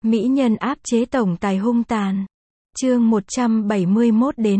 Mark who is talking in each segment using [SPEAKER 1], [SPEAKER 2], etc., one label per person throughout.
[SPEAKER 1] Mỹ nhân áp chế tổng tài hung tàn. Chương 171 đến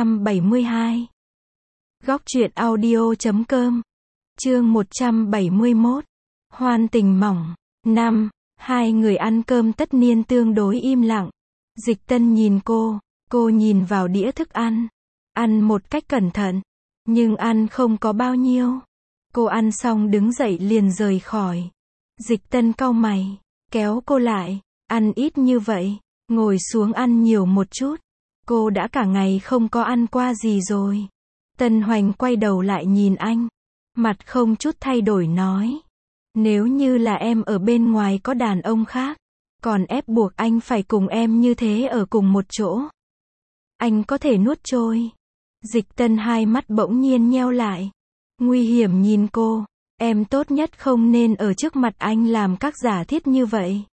[SPEAKER 1] 172. Góc truyện audio.com. Chương 171. Hoan tình mỏng. 5. Hai người ăn cơm tất niên tương đối im lặng. Dịch Tân nhìn cô nhìn vào đĩa thức ăn. Ăn một cách cẩn thận, nhưng ăn không có bao nhiêu. Cô ăn xong đứng dậy liền rời khỏi. Dịch Tân cau mày, kéo cô lại, ăn ít như vậy, ngồi xuống ăn nhiều một chút. Cô đã cả ngày không có ăn qua gì rồi. Tân Hoành quay đầu lại nhìn anh, mặt không chút thay đổi nói. Nếu như là em ở bên ngoài có đàn ông khác, còn ép buộc anh phải cùng em như thế ở cùng một chỗ, anh có thể nuốt trôi. Dịch Tân hai mắt bỗng nhiên nheo lại, nguy hiểm nhìn cô. Em tốt nhất không nên ở trước mặt anh làm các giả thiết như vậy.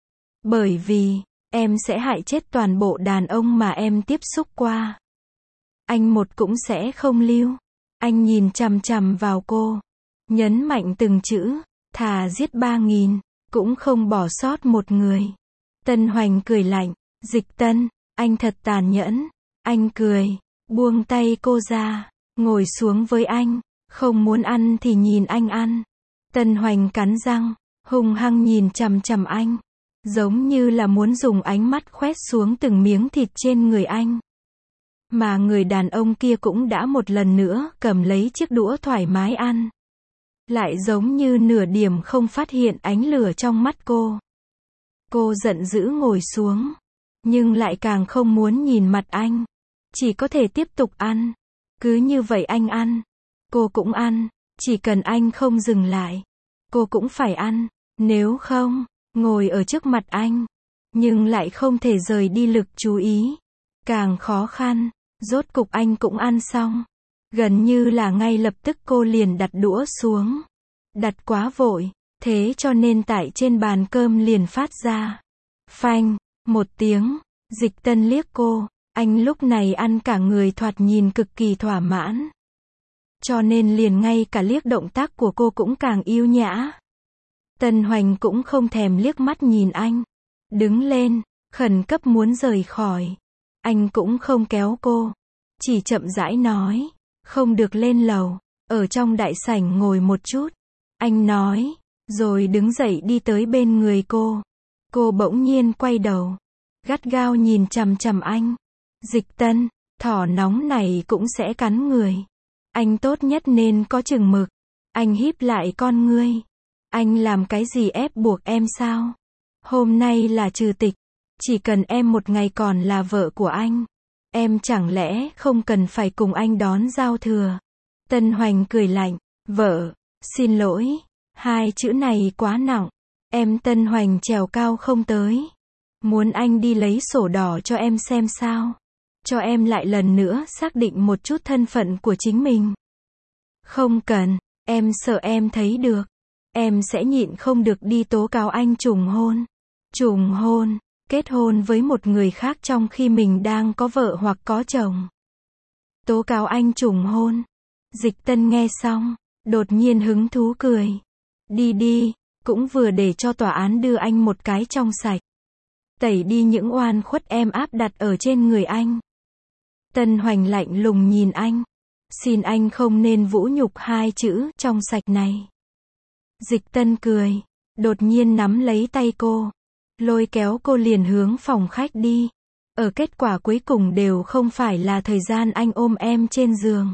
[SPEAKER 1] Bởi vì, em sẽ hại chết toàn bộ đàn ông mà em tiếp xúc qua. Anh một cũng sẽ không lưu. Anh nhìn chằm chằm vào cô, nhấn mạnh từng chữ, thà giết 3.000, cũng không bỏ sót một người. Tân Hoành cười lạnh, Dịch Tân, anh thật tàn nhẫn. Anh cười, buông tay cô ra, ngồi xuống với anh. Không muốn ăn thì nhìn anh ăn. Tân Hoành cắn răng, hung hăng nhìn chằm chằm anh, giống như là muốn dùng ánh mắt khoét xuống từng miếng thịt trên người anh. Mà người đàn ông kia cũng đã một lần nữa cầm lấy chiếc đũa thoải mái ăn. Lại giống như nửa điểm không phát hiện ánh lửa trong mắt cô. Cô giận dữ ngồi xuống, nhưng lại càng không muốn nhìn mặt anh. Chỉ có thể tiếp tục ăn. Cứ như vậy anh ăn, cô cũng ăn, chỉ cần anh không dừng lại, cô cũng phải ăn. Nếu không, ngồi ở trước mặt anh, nhưng lại không thể rời đi lực chú ý, càng khó khăn. Rốt cục anh cũng ăn xong. Gần như là ngay lập tức cô liền đặt đũa xuống. Đặt quá vội, thế cho nên tại trên bàn cơm liền phát ra phanh một tiếng. Dịch Tân liếc cô, anh lúc này ăn cả người thoạt nhìn cực kỳ thỏa mãn. Cho nên liền ngay cả liếc động tác của cô cũng càng yêu nhã. Tân Hoành cũng không thèm liếc mắt nhìn anh. Đứng lên, khẩn cấp muốn rời khỏi. Anh cũng không kéo cô, chỉ chậm rãi nói, không được lên lầu, ở trong đại sảnh ngồi một chút. Anh nói, rồi đứng dậy đi tới bên người cô. Cô bỗng nhiên quay đầu, gắt gao nhìn chằm chằm anh. Dịch Tân, thỏ nóng này cũng sẽ cắn người. Anh tốt nhất nên có chừng mực. Anh híp lại con ngươi. Anh làm cái gì ép buộc em sao? Hôm nay là trừ tịch. Chỉ cần em một ngày còn là vợ của anh, em chẳng lẽ không cần phải cùng anh đón giao thừa? Tân Hoành cười lạnh, vợ, xin lỗi, hai chữ này quá nặng. Em Tân Hoành trèo cao không tới. Muốn anh đi lấy sổ đỏ cho em xem sao? Cho em lại lần nữa xác định một chút thân phận của chính mình. Không cần, em sợ em thấy được. Em sẽ nhịn không được đi tố cáo anh trùng hôn. Trùng hôn, kết hôn với một người khác trong khi mình đang có vợ hoặc có chồng. Tố cáo anh trùng hôn. Dịch Tân nghe xong, đột nhiên hứng thú cười. Đi đi, cũng vừa để cho tòa án đưa anh một cái trong sạch. Tẩy đi những oan khuất em áp đặt ở trên người anh. Tân Hoành lạnh lùng nhìn anh. Xin anh không nên vũ nhục hai chữ trong sạch này. Dịch Tân cười, đột nhiên nắm lấy tay cô, lôi kéo cô liền hướng phòng khách đi. Ở kết quả cuối cùng đều không phải là thời gian anh ôm em trên giường.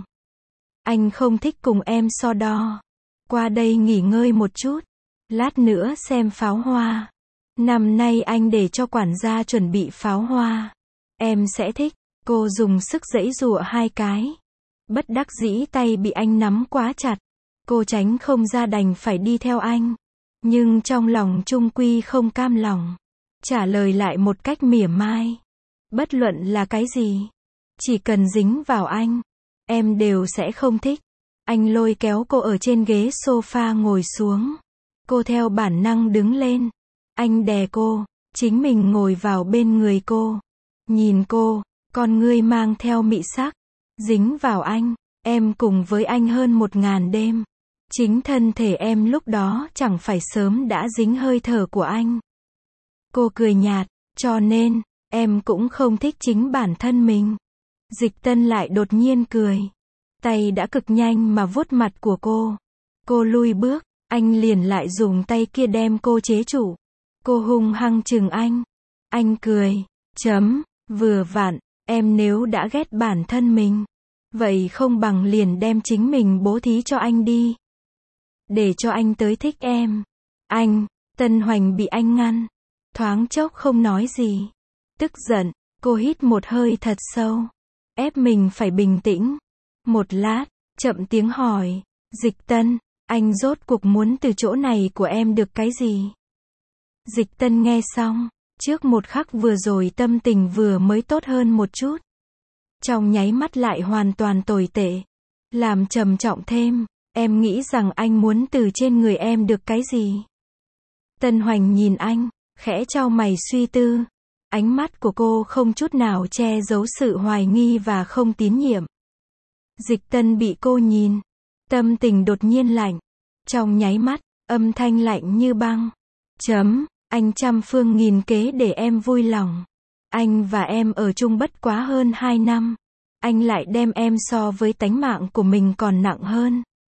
[SPEAKER 1] Anh không thích cùng em so đo. Qua đây nghỉ ngơi một chút, lát nữa xem pháo hoa. Năm nay anh để cho quản gia chuẩn bị pháo hoa. Em sẽ thích. Cô dùng sức giãy giụa hai cái. Bất đắc dĩ tay bị anh nắm quá chặt. Cô tránh không ra đành phải đi theo anh. Nhưng trong lòng chung quy không cam lòng. Trả lời lại một cách mỉa mai. Bất luận là cái gì, chỉ cần dính vào anh, em đều sẽ không thích. Anh lôi kéo cô ở trên ghế sofa ngồi xuống. Cô theo bản năng đứng lên. Anh đè cô, chính mình ngồi vào bên người cô. Nhìn cô, con ngươi mang theo mị sắc. Dính vào anh, em cùng với anh hơn 1000 đêm. Chính thân thể em lúc đó chẳng phải sớm đã dính hơi thở của anh. Cô cười nhạt, cho nên, em cũng không thích chính bản thân mình. Dịch Tân lại đột nhiên cười. Tay đã cực nhanh mà vuốt mặt của cô. Cô lui bước, anh liền lại dùng tay kia đem cô chế trụ. Cô hung hăng chừng anh. Anh cười, vừa vặn, em nếu đã ghét bản thân mình, vậy không bằng liền đem chính mình bố thí cho anh đi. Để cho anh tới thích em. Anh, Tân Hoành bị anh ngăn. Thoáng chốc không nói gì. Tức giận, cô hít một hơi thật sâu. Ép mình phải bình tĩnh. Một lát, chậm tiếng hỏi, Dịch Tân, anh rốt cuộc muốn từ chỗ này của em được cái gì? Dịch Tân nghe xong, trước một khắc vừa rồi tâm tình vừa mới tốt hơn một chút. Trong nháy mắt lại hoàn toàn tồi tệ. Làm trầm trọng thêm, em nghĩ rằng anh muốn từ trên người em được cái gì? Tân Hoành nhìn anh, khẽ chau mày suy tư. Ánh mắt của cô không chút nào che giấu sự hoài nghi và không tín nhiệm. Dịch Tân bị cô nhìn, tâm tình đột nhiên lạnh. Trong nháy mắt, âm thanh lạnh như băng. Anh trăm phương nghìn kế để em vui lòng. Anh và em ở chung bất quá hơn 2 năm. Anh lại đem em so với tánh mạng của mình còn nặng hơn.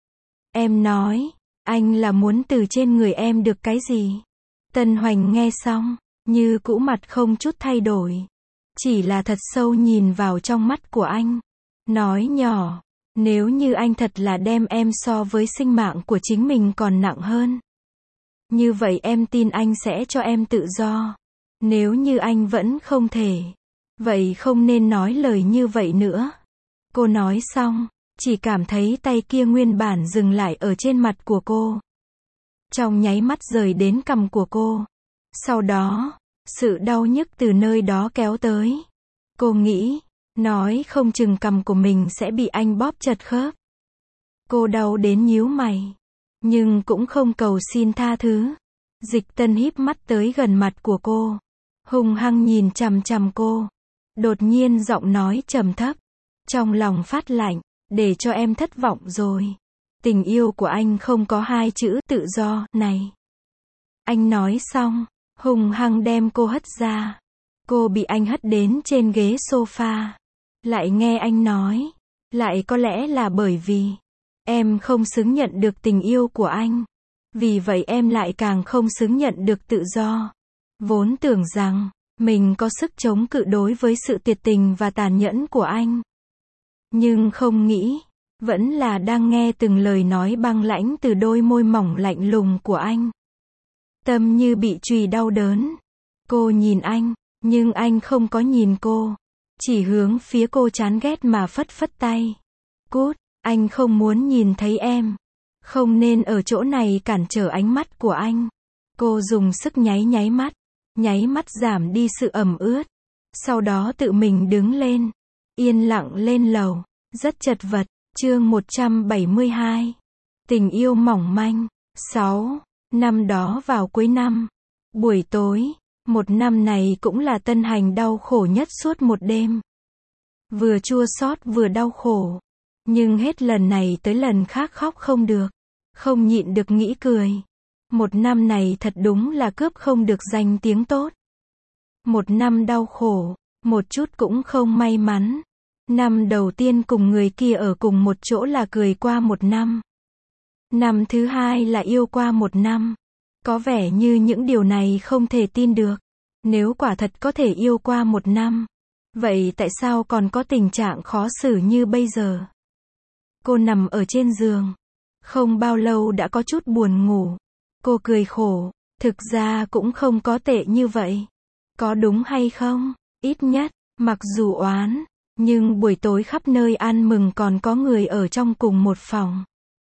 [SPEAKER 1] Em nói, anh là muốn từ trên người em được cái gì? Tân Hoành nghe xong, như cũ mặt không chút thay đổi. Chỉ là thật sâu nhìn vào trong mắt của anh. Nói nhỏ, nếu như anh thật là đem em so với sinh mạng của chính mình còn nặng hơn. Như vậy em tin anh sẽ cho em tự do. Nếu như anh vẫn không thể, vậy không nên nói lời như vậy nữa. Cô nói xong, chỉ cảm thấy tay kia nguyên bản dừng lại ở trên mặt của cô. Trong nháy mắt rời đến cằm của cô. Sau đó, sự đau nhức từ nơi đó kéo tới. Cô nghĩ, nói không chừng cằm của mình sẽ bị anh bóp chật khớp. Cô đau đến nhíu mày, nhưng cũng không cầu xin tha thứ. Dịch Tân híp mắt tới gần mặt của cô, hung hăng nhìn chằm chằm cô. Đột nhiên giọng nói trầm thấp, trong lòng phát lạnh, để cho em thất vọng rồi. Tình yêu của anh không có 2 chữ tự do này. Anh nói xong, hung hăng đem cô hất ra. Cô bị anh hất đến trên ghế sofa. Lại nghe anh nói, lại có lẽ là bởi vì em không xứng nhận được tình yêu của anh. Vì vậy em lại càng không xứng nhận được tự do. Vốn tưởng rằng mình có sức chống cự đối với sự tuyệt tình và tàn nhẫn của anh. Nhưng không nghĩ, vẫn là đang nghe từng lời nói băng lãnh từ đôi môi mỏng lạnh lùng của anh. Tâm như bị chùy đau đớn. Cô nhìn anh, nhưng anh không có nhìn cô. Chỉ hướng phía cô chán ghét mà phất phất tay. Cút, anh không muốn nhìn thấy em. Không nên ở chỗ này cản trở ánh mắt của anh. Cô dùng sức nháy mắt giảm đi sự ẩm ướt. Sau đó tự mình đứng lên, yên lặng lên lầu, rất chật vật. Chương 172. Tình yêu mỏng manh. 6. Năm đó vào cuối năm, buổi tối, một năm này cũng là Tân Hành đau khổ nhất suốt một đêm. Vừa chua xót vừa đau khổ, nhưng hết lần này tới lần khác khóc không được, không nhịn được nghĩ cười. Một năm này thật đúng là cướp không được danh tiếng tốt. Một năm đau khổ, một chút cũng không may mắn. Năm đầu tiên cùng người kia ở cùng một chỗ là cười qua một năm. Năm thứ hai là yêu qua một năm. Có vẻ như những điều này không thể tin được. Nếu quả thật có thể yêu qua một năm, vậy tại sao còn có tình trạng khó xử như bây giờ? Cô nằm ở trên giường, không bao lâu đã có chút buồn ngủ. Cô cười khổ, thực ra cũng không có tệ như vậy. Có đúng hay không? Ít nhất, mặc dù oán, nhưng buổi tối khắp nơi ăn mừng còn có người ở trong cùng một phòng.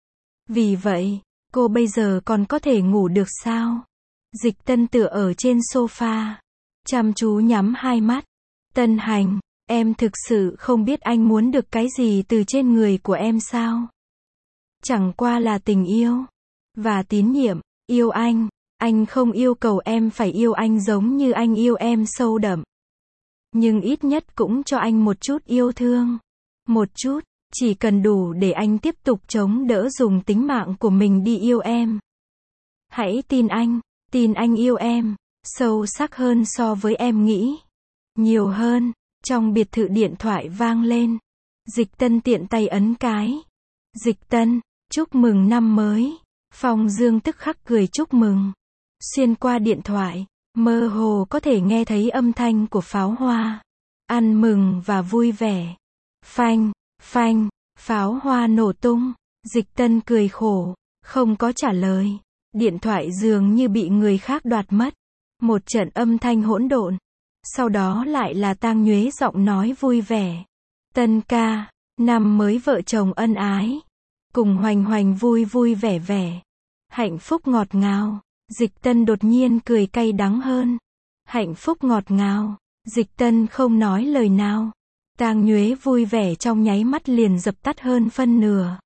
[SPEAKER 1] Vì vậy, cô bây giờ còn có thể ngủ được sao? Dịch Tân tựa ở trên sofa, chăm chú nhắm hai mắt. Tân Hành, em thực sự không biết anh muốn được cái gì từ trên người của em sao? Chẳng qua là tình yêu và tín nhiệm. Yêu anh không yêu cầu em phải yêu anh giống như anh yêu em sâu đậm. Nhưng ít nhất cũng cho anh một chút yêu thương. Một chút, chỉ cần đủ để anh tiếp tục chống đỡ dùng tính mạng của mình đi yêu em. Hãy tin anh yêu em. Sâu sắc hơn so với em nghĩ. Nhiều hơn. Trong biệt thự điện thoại vang lên. Dịch Tân tiện tay ấn cái. Dịch Tân, chúc mừng năm mới. Phong Dương tức khắc cười chúc mừng. Xuyên qua điện thoại, mơ hồ có thể nghe thấy âm thanh của pháo hoa. Ăn mừng và vui vẻ. Phanh, phanh, pháo hoa nổ tung. Dịch Tân cười khổ, không có trả lời. Điện thoại dường như bị người khác đoạt mất. Một trận âm thanh hỗn độn. Sau đó lại là Tang Nhuế giọng nói vui vẻ. Tân ca, năm mới vợ chồng ân ái. Cùng hoành hoành vui vui vẻ vẻ. Hạnh phúc ngọt ngào. Dịch Tân đột nhiên cười cay đắng hơn. Hạnh phúc ngọt ngào. Dịch Tân không nói lời nào. Tang Nhuế vui vẻ trong nháy mắt liền dập tắt hơn phân nửa.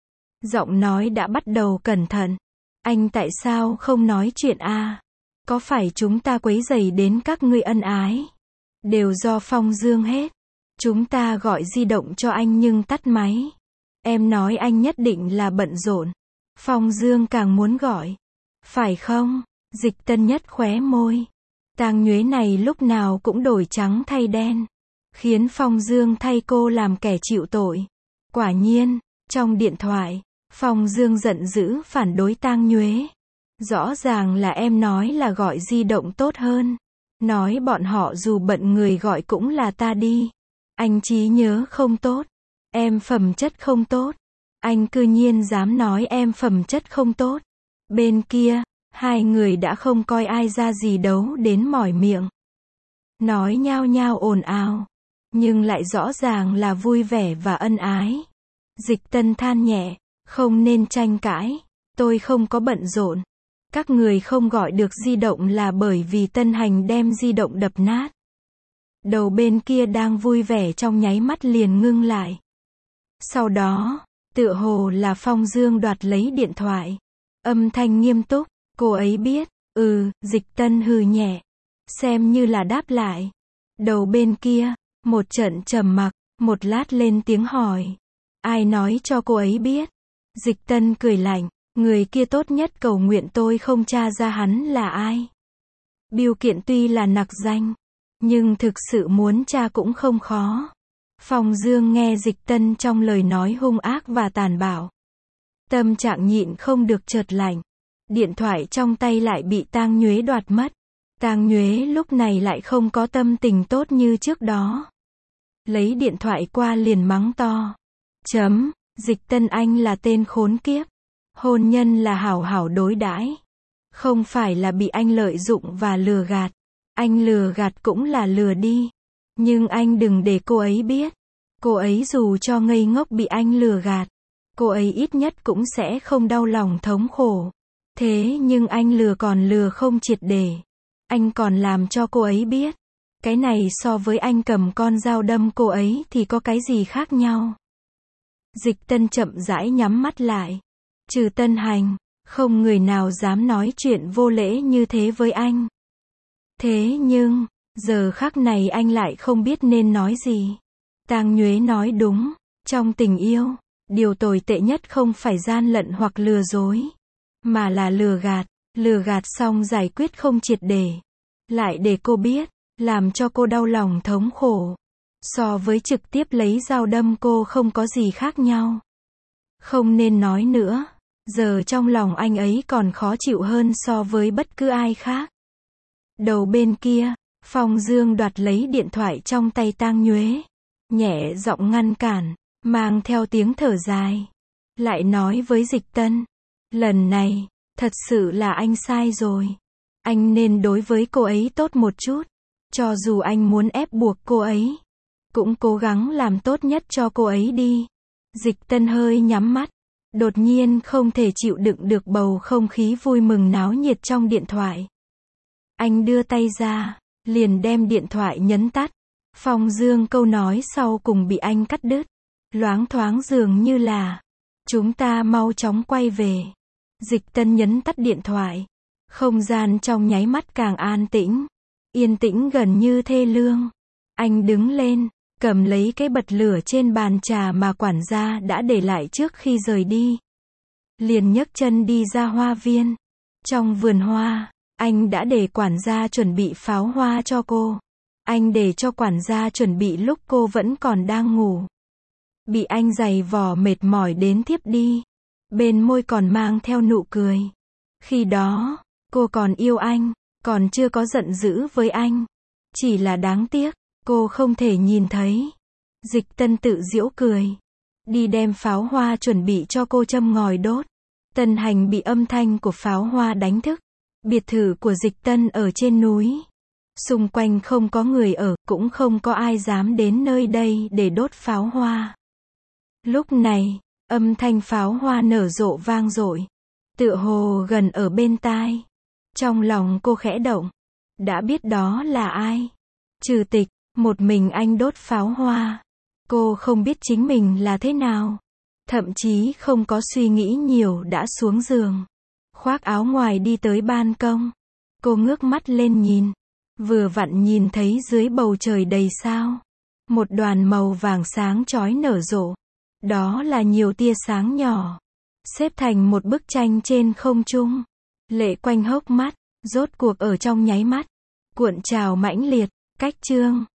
[SPEAKER 1] Giọng nói đã bắt đầu cẩn thận. Anh tại sao không nói chuyện a? Có phải chúng ta quấy rầy đến các ngươi ân ái? Đều do Phong Dương hết. Chúng ta gọi di động cho anh nhưng tắt máy. Em nói anh nhất định là bận rộn. Phong Dương càng muốn gọi. Phải không? Dịch Tân nhất khóe môi. Tang Nhuế này lúc nào cũng đổi trắng thay đen. Khiến Phong Dương thay cô làm kẻ chịu tội. Quả nhiên, trong điện thoại, Phong Dương giận dữ phản đối Tang Nhuế. Rõ ràng là em nói là gọi di động tốt hơn. Nói bọn họ dù bận người gọi cũng là ta đi. Anh trí nhớ không tốt. Em phẩm chất không tốt. Anh cư nhiên dám nói em phẩm chất không tốt. Bên kia, hai người đã không coi ai ra gì đấu đến mỏi miệng. Nói nhao nhao ồn ào. Nhưng lại rõ ràng là vui vẻ và ân ái. Dịch Tân than nhẹ. Không nên tranh cãi. Tôi không có bận rộn. Các người không gọi được di động là bởi vì Tân Hành đem di động đập nát. Đầu bên kia đang vui vẻ trong nháy mắt liền ngưng lại. Sau đó, tựa hồ là Phong Dương đoạt lấy điện thoại. Âm thanh nghiêm túc, cô ấy biết, Dịch Tân hừ nhẹ. Xem như là đáp lại. Đầu bên kia, một trận trầm mặc, một lát lên tiếng hỏi. Ai nói cho cô ấy biết? Dịch Tân cười lạnh. Người kia tốt nhất cầu nguyện tôi không tra ra hắn là ai. Biêu kiện tuy là nặc danh, nhưng thực sự muốn tra cũng không khó. Phong Dương nghe Dịch Tân trong lời nói hung ác và tàn bạo. Tâm trạng nhịn không được chợt lạnh. Điện thoại trong tay lại bị Tang Nhuế đoạt mất. Tang Nhuế lúc này lại không có tâm tình tốt như trước đó. Lấy điện thoại qua liền mắng to. Dịch Tân anh là tên khốn kiếp. Hôn nhân là hảo hảo đối đãi. Không phải là bị anh lợi dụng và lừa gạt. Anh lừa gạt cũng là lừa đi. Nhưng anh đừng để cô ấy biết. Cô ấy dù cho ngây ngốc bị anh lừa gạt, cô ấy ít nhất cũng sẽ không đau lòng thống khổ. Thế nhưng anh lừa còn lừa không triệt để. Anh còn làm cho cô ấy biết. Cái này so với anh cầm con dao đâm cô ấy thì có cái gì khác nhau. Dịch Tân chậm rãi nhắm mắt lại. Trừ Tân Hành, không người nào dám nói chuyện vô lễ như thế với anh. Thế nhưng, giờ khắc này anh lại không biết nên nói gì. Tang Nhuế nói đúng, trong tình yêu, điều tồi tệ nhất không phải gian lận hoặc lừa dối, mà là lừa gạt xong giải quyết không triệt để. Lại để cô biết, làm cho cô đau lòng thống khổ. So với trực tiếp lấy dao đâm cô không có gì khác nhau. Không nên nói nữa. Giờ trong lòng anh ấy còn khó chịu hơn so với bất cứ ai khác. Đầu bên kia, Phong Dương đoạt lấy điện thoại trong tay Tang Nhuế. Nhẹ giọng ngăn cản, mang theo tiếng thở dài. Lại nói với Dịch Tân. Lần này, thật sự là anh sai rồi. Anh nên đối với cô ấy tốt một chút. Cho dù anh muốn ép buộc cô ấy, cũng cố gắng làm tốt nhất cho cô ấy đi. Dịch Tân hơi nhắm mắt. Đột nhiên không thể chịu đựng được bầu không khí vui mừng náo nhiệt trong điện thoại. Anh đưa tay ra, liền đem điện thoại nhấn tắt. Phong Dương câu nói sau cùng bị anh cắt đứt. Loáng thoáng dường như là, chúng ta mau chóng quay về. Dịch Tân nhấn tắt điện thoại. Không gian trong nháy mắt càng an tĩnh. Yên tĩnh gần như thê lương. Anh đứng lên, cầm lấy cái bật lửa trên bàn trà mà quản gia đã để lại trước khi rời đi. Liền nhấc chân đi ra hoa viên. Trong vườn hoa, Anh đã để quản gia chuẩn bị pháo hoa cho cô. Anh để cho quản gia chuẩn bị lúc cô vẫn còn đang ngủ. Bị anh giày vò mệt mỏi đến thiếp đi. Bên môi còn mang theo nụ cười. Khi đó, cô còn yêu anh, còn chưa có giận dữ với anh. Chỉ là đáng tiếc, cô không thể nhìn thấy. Dịch Tân tự giễu cười. Đi đem pháo hoa chuẩn bị cho cô châm ngòi đốt. Tân Hành bị âm thanh của pháo hoa đánh thức. Biệt thự của Dịch Tân ở trên núi. Xung quanh không có người ở, cũng không có ai dám đến nơi đây để đốt pháo hoa. Lúc này, âm thanh pháo hoa nở rộ vang dội. Tựa hồ gần ở bên tai. Trong lòng cô khẽ động. Đã biết đó là ai. Trừ Tịch, một mình anh đốt pháo hoa. Cô không biết chính mình là thế nào. Thậm chí không có suy nghĩ nhiều đã xuống giường. Khoác áo ngoài đi tới ban công. Cô ngước mắt lên nhìn. Vừa vặn nhìn thấy dưới bầu trời đầy sao. Một đoàn màu vàng sáng chói nở rộ. Đó là nhiều tia sáng nhỏ. Xếp thành một bức tranh trên không trung. Lệ quanh hốc mắt. Rốt cuộc ở trong nháy mắt. Cuộn trào mãnh liệt. Cách chương.